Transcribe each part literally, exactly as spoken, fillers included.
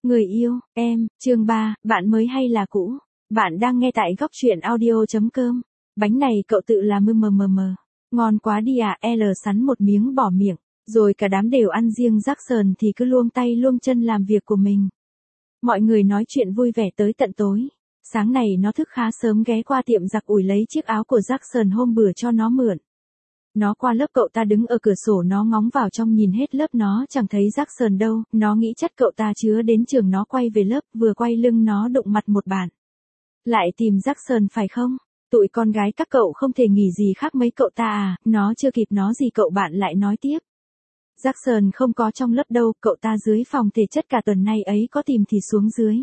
Người yêu, em, chương ba, bạn mới hay là cũ? Bạn đang nghe tại góc truyện audio chấm com. Bánh này cậu tự làm mờ mờ mờ mờ. Ngon quá đi à, L sắn một miếng bỏ miệng. Rồi cả đám đều ăn riêng Jackson thì cứ luông tay luông chân làm việc của mình. Mọi người nói chuyện vui vẻ tới tận tối. Sáng này nó thức khá sớm ghé qua tiệm giặt ủi lấy chiếc áo của Jackson hôm bữa cho nó mượn. Nó qua lớp cậu ta đứng ở cửa sổ, nó ngóng vào trong nhìn hết lớp nó chẳng thấy Jackson đâu, nó nghĩ chắc cậu ta chứa đến trường. Nó quay về lớp, vừa quay lưng nó đụng mặt một bạn. Lại tìm Jackson phải không? Tụi con gái các cậu không thể nghỉ gì khác mấy cậu ta à? Nó chưa kịp nói gì cậu bạn lại nói tiếp. Jackson không có trong lớp đâu, cậu ta dưới phòng thể chất cả tuần nay ấy, có tìm thì xuống dưới.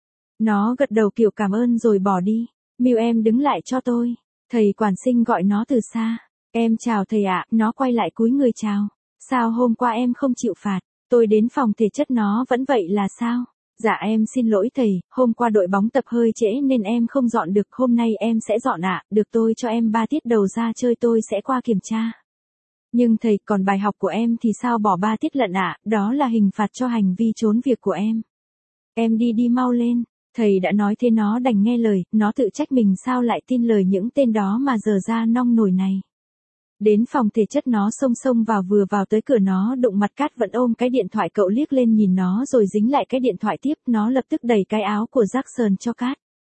Nó gật đầu kiểu cảm ơn rồi bỏ đi. Miu em đứng lại cho tôi. Thầy quản sinh gọi nó từ xa. Em chào thầy ạ, nó quay lại cúi người chào. Sao hôm qua em không chịu phạt? Tôi đến phòng thể chất nó vẫn vậy là sao? Dạ em xin lỗi thầy, hôm qua đội bóng tập hơi trễ nên em không dọn được, hôm nay em sẽ dọn ạ, được tôi cho em ba tiết đầu ra chơi tôi sẽ qua kiểm tra. Nhưng thầy, còn bài học của em thì sao bỏ ba tiết lận ạ, đó là hình phạt cho hành vi trốn việc của em. Em đi đi mau lên, thầy đã nói thế nó đành nghe lời, nó tự trách mình sao lại tin lời những tên đó mà giờ ra nong nổi này. Đến phòng thể chất nó xông xông vào, vừa vào tới cửa nó đụng mặt Cát vẫn ôm cái điện thoại, cậu liếc lên nhìn nó rồi dính lại cái điện thoại tiếp, nó lập tức đẩy cái áo của Jackson cho Cát.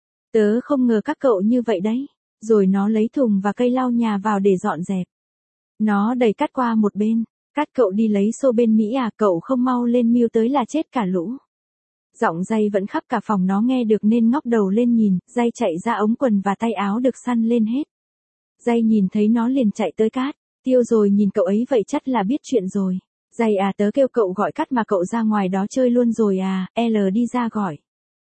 Tớ không ngờ các cậu như vậy đấy. Rồi nó lấy thùng và cây lau nhà vào để dọn dẹp. Nó đẩy Cát qua một bên. Cát cậu đi lấy xô bên Mỹ à, cậu không mau lên Miu tới là chết cả lũ. Giọng Jay vẫn khắp cả phòng, nó nghe được nên ngóc đầu lên nhìn, Jay chạy ra ống quần và tay áo được săn lên hết. Jay nhìn thấy nó liền chạy tới Cát. Tiêu rồi nhìn cậu ấy vậy chắc là biết chuyện rồi. Jay à, tớ kêu cậu gọi Cát mà cậu ra ngoài đó chơi luôn rồi à? L đi ra gọi.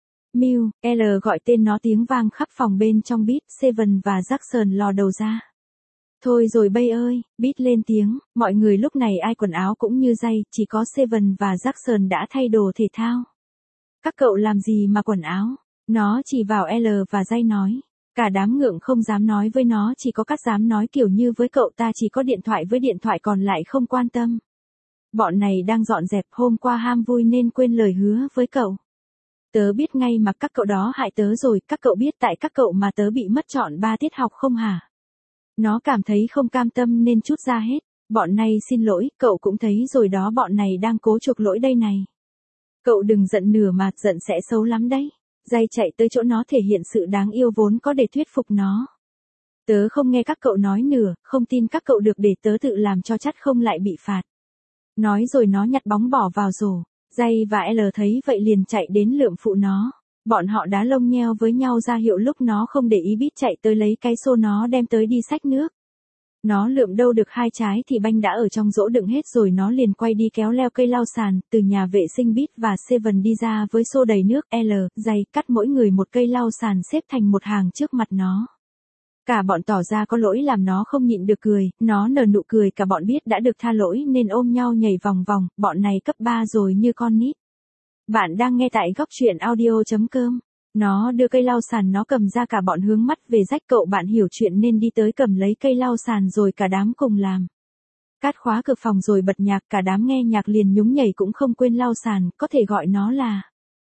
Miu, L gọi tên nó, tiếng vang khắp phòng. Bên trong Beat, Seven và Jackson lò đầu ra. Thôi rồi bây ơi, Beat lên tiếng, mọi người lúc này ai quần áo cũng như Jay, chỉ có Seven và Jackson đã thay đồ thể thao. Các cậu làm gì mà quần áo? Nó chỉ vào L và Jay nói. Cả đám ngượng không dám nói với nó, chỉ có Cát dám nói kiểu như với cậu ta chỉ có điện thoại với điện thoại còn lại không quan tâm. Bọn này đang dọn dẹp, hôm qua ham vui nên quên lời hứa với cậu. Tớ biết ngay mà các cậu đó hại tớ rồi, các cậu biết tại các cậu mà tớ bị mất trọn ba tiết học không hả? Nó cảm thấy không cam tâm nên trút ra hết. Bọn này xin lỗi, cậu cũng thấy rồi đó, bọn này đang cố chuộc lỗi đây này. Cậu đừng giận nửa mà, giận sẽ xấu lắm đấy. Jay chạy tới chỗ nó thể hiện sự đáng yêu vốn có để thuyết phục nó. Tớ không nghe các cậu nói nữa, không tin các cậu được, để tớ tự làm cho chắc không lại bị phạt. Nói rồi nó nhặt bóng bỏ vào rổ. Jay và L thấy vậy liền chạy đến lượm phụ nó. Bọn họ đá lông nheo với nhau ra hiệu lúc nó không để ý. Beat chạy tới lấy cái xô nó đem tới đi xách nước. Nó lượm đâu được hai trái thì banh đã ở trong rổ đựng hết rồi, nó liền quay đi kéo leo cây lau sàn. Từ nhà vệ sinh Beat và Seven đi ra với xô đầy nước. L, Jay, Cát mỗi người một cây lau sàn xếp thành một hàng trước mặt nó. Cả bọn tỏ ra có lỗi làm nó không nhịn được cười, nó nở nụ cười, cả bọn biết đã được tha lỗi nên ôm nhau nhảy vòng vòng, bọn này cấp ba rồi như con nít. Bạn đang nghe tại góc truyện audio chấm com. Nó đưa cây lau sàn nó cầm ra, cả bọn hướng mắt về rách, cậu bạn hiểu chuyện nên đi tới cầm lấy cây lau sàn rồi cả đám cùng làm. Cát khóa cửa phòng rồi bật nhạc, cả đám nghe nhạc liền nhúng nhảy cũng không quên lau sàn, có thể gọi nó là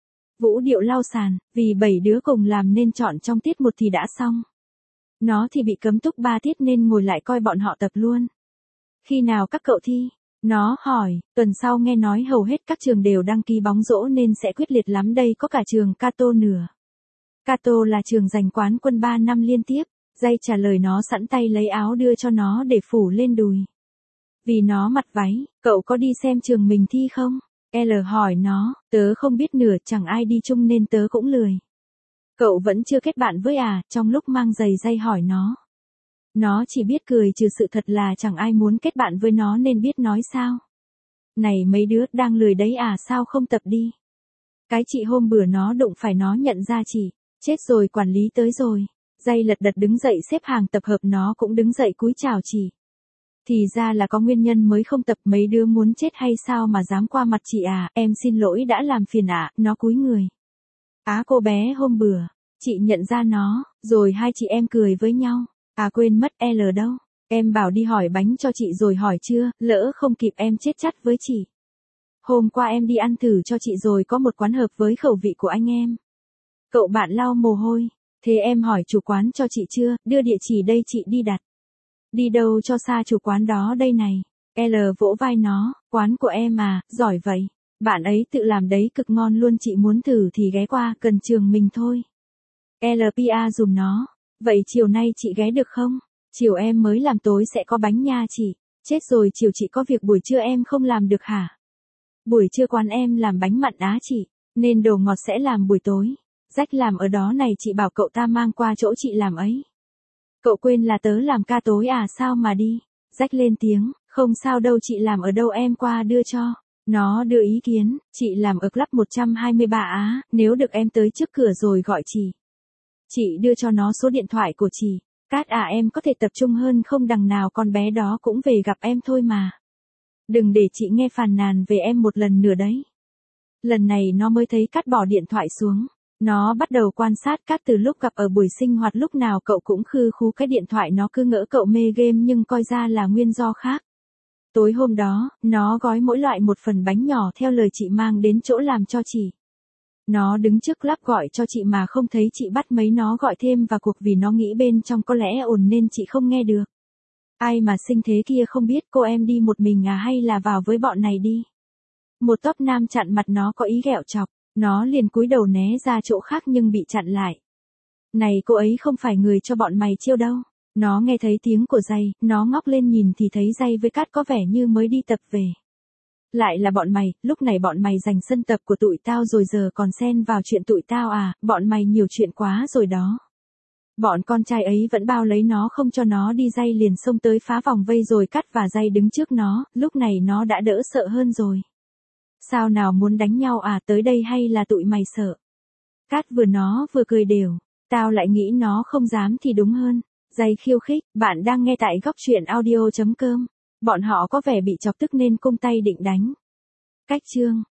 vũ điệu lau sàn, vì bảy đứa cùng làm nên chọn trong tiết một thì đã xong. Nó thì bị cấm túc ba tiết nên ngồi lại coi bọn họ tập luôn. Khi nào các cậu thi? Nó hỏi, tuần sau nghe nói hầu hết các trường đều đăng ký bóng rổ nên sẽ quyết liệt lắm đây, có cả trường Cato nữa. Cato là trường giành quán quân ba năm liên tiếp. Jay trả lời nó, sẵn tay lấy áo đưa cho nó để phủ lên đùi. Vì nó mặc váy, cậu có đi xem trường mình thi không? L hỏi nó, tớ không biết nửa, chẳng ai đi chung nên tớ cũng lười. Cậu vẫn chưa kết bạn với à? Trong lúc mang giày Jay hỏi nó. Nó chỉ biết cười, trừ sự thật là chẳng ai muốn kết bạn với nó nên biết nói sao. Này mấy đứa, đang lười đấy à, sao không tập đi? Cái chị hôm bữa nó đụng phải nó nhận ra chị. Chết rồi, quản lý tới rồi. Jay lật đật đứng dậy xếp hàng tập hợp, nó cũng đứng dậy cúi chào chị. Thì ra là có nguyên nhân mới không tập, mấy đứa muốn chết hay sao mà dám qua mặt chị à, em xin lỗi đã làm phiền ạ, à. Nó cúi người. Á, cô bé hôm bữa, chị nhận ra nó, rồi hai chị em cười với nhau. À quên mất, L đâu? Em bảo đi hỏi bánh cho chị rồi hỏi chưa, lỡ không kịp em chết chắt với chị. Hôm qua em đi ăn thử cho chị rồi, có một quán hợp với khẩu vị của anh em. Cậu bạn lau mồ hôi. Thế em hỏi chủ quán cho chị chưa, đưa địa chỉ đây chị đi đặt. Đi đâu cho xa chủ quán đó đây này. L vỗ vai nó, quán của em à, giỏi vậy. Bạn ấy tự làm đấy cực ngon luôn, chị muốn thử thì ghé qua gần trường mình thôi. lờ pê a dùm nó. Vậy chiều nay chị ghé được không? Chiều em mới làm, tối sẽ có bánh nha chị. Chết rồi, chiều chị có việc, buổi trưa em không làm được hả? Buổi trưa quán em làm bánh mặn á chị, nên đồ ngọt sẽ làm buổi tối. Rách làm ở đó này, chị bảo cậu ta mang qua chỗ chị làm ấy. Cậu quên là tớ làm ca tối à, sao mà đi. Rách lên tiếng, không sao đâu chị, làm ở đâu em qua đưa cho. Nó đưa ý kiến, chị làm ở Club một trăm hai mươi ba á, nếu được em tới trước cửa rồi gọi chị. Chị đưa cho nó số điện thoại của chị. Cát à, em có thể tập trung hơn không, đằng nào con bé đó cũng về gặp em thôi mà. Đừng để chị nghe phàn nàn về em một lần nữa đấy. Lần này nó mới thấy Cát bỏ điện thoại xuống. Nó bắt đầu quan sát Cát từ lúc gặp ở buổi sinh hoạt, lúc nào cậu cũng khư khú cái điện thoại, nó cứ ngỡ cậu mê game nhưng coi ra là nguyên do khác. Tối hôm đó, nó gói mỗi loại một phần bánh nhỏ theo lời chị mang đến chỗ làm cho chị. Nó đứng trước Club gọi cho chị mà không thấy chị, bắt mấy nó gọi thêm vào cuộc vì nó nghĩ bên trong có lẽ ồn nên chị không nghe được. Ai mà xinh thế kia, không biết cô em đi một mình à hay là vào với bọn này đi. Một tốp nam chặn mặt nó có ý ghẹo chọc, nó liền cúi đầu né ra chỗ khác nhưng bị chặn lại. Này cô ấy không phải người cho bọn mày chiêu đâu. Nó nghe thấy tiếng của Giây, nó ngóc lên nhìn thì thấy Giây với Cát có vẻ như mới đi tập về. Lại là bọn mày, lúc này bọn mày giành sân tập của tụi tao rồi giờ còn xen vào chuyện tụi tao à, bọn mày nhiều chuyện quá rồi đó. Bọn con trai ấy vẫn bao lấy nó không cho nó đi. Giây liền xông tới phá vòng vây rồi Cát và Giây đứng trước nó, lúc này nó đã đỡ sợ hơn rồi. Sao nào, muốn đánh nhau à, tới đây hay là tụi mày sợ? Cát vừa nó vừa cười đều, tao lại nghĩ nó không dám thì đúng hơn. Giây khiêu khích, bạn đang nghe tại góc truyện audio chấm com. Bọn họ có vẻ bị chọc tức nên cung tay định đánh. Cách chương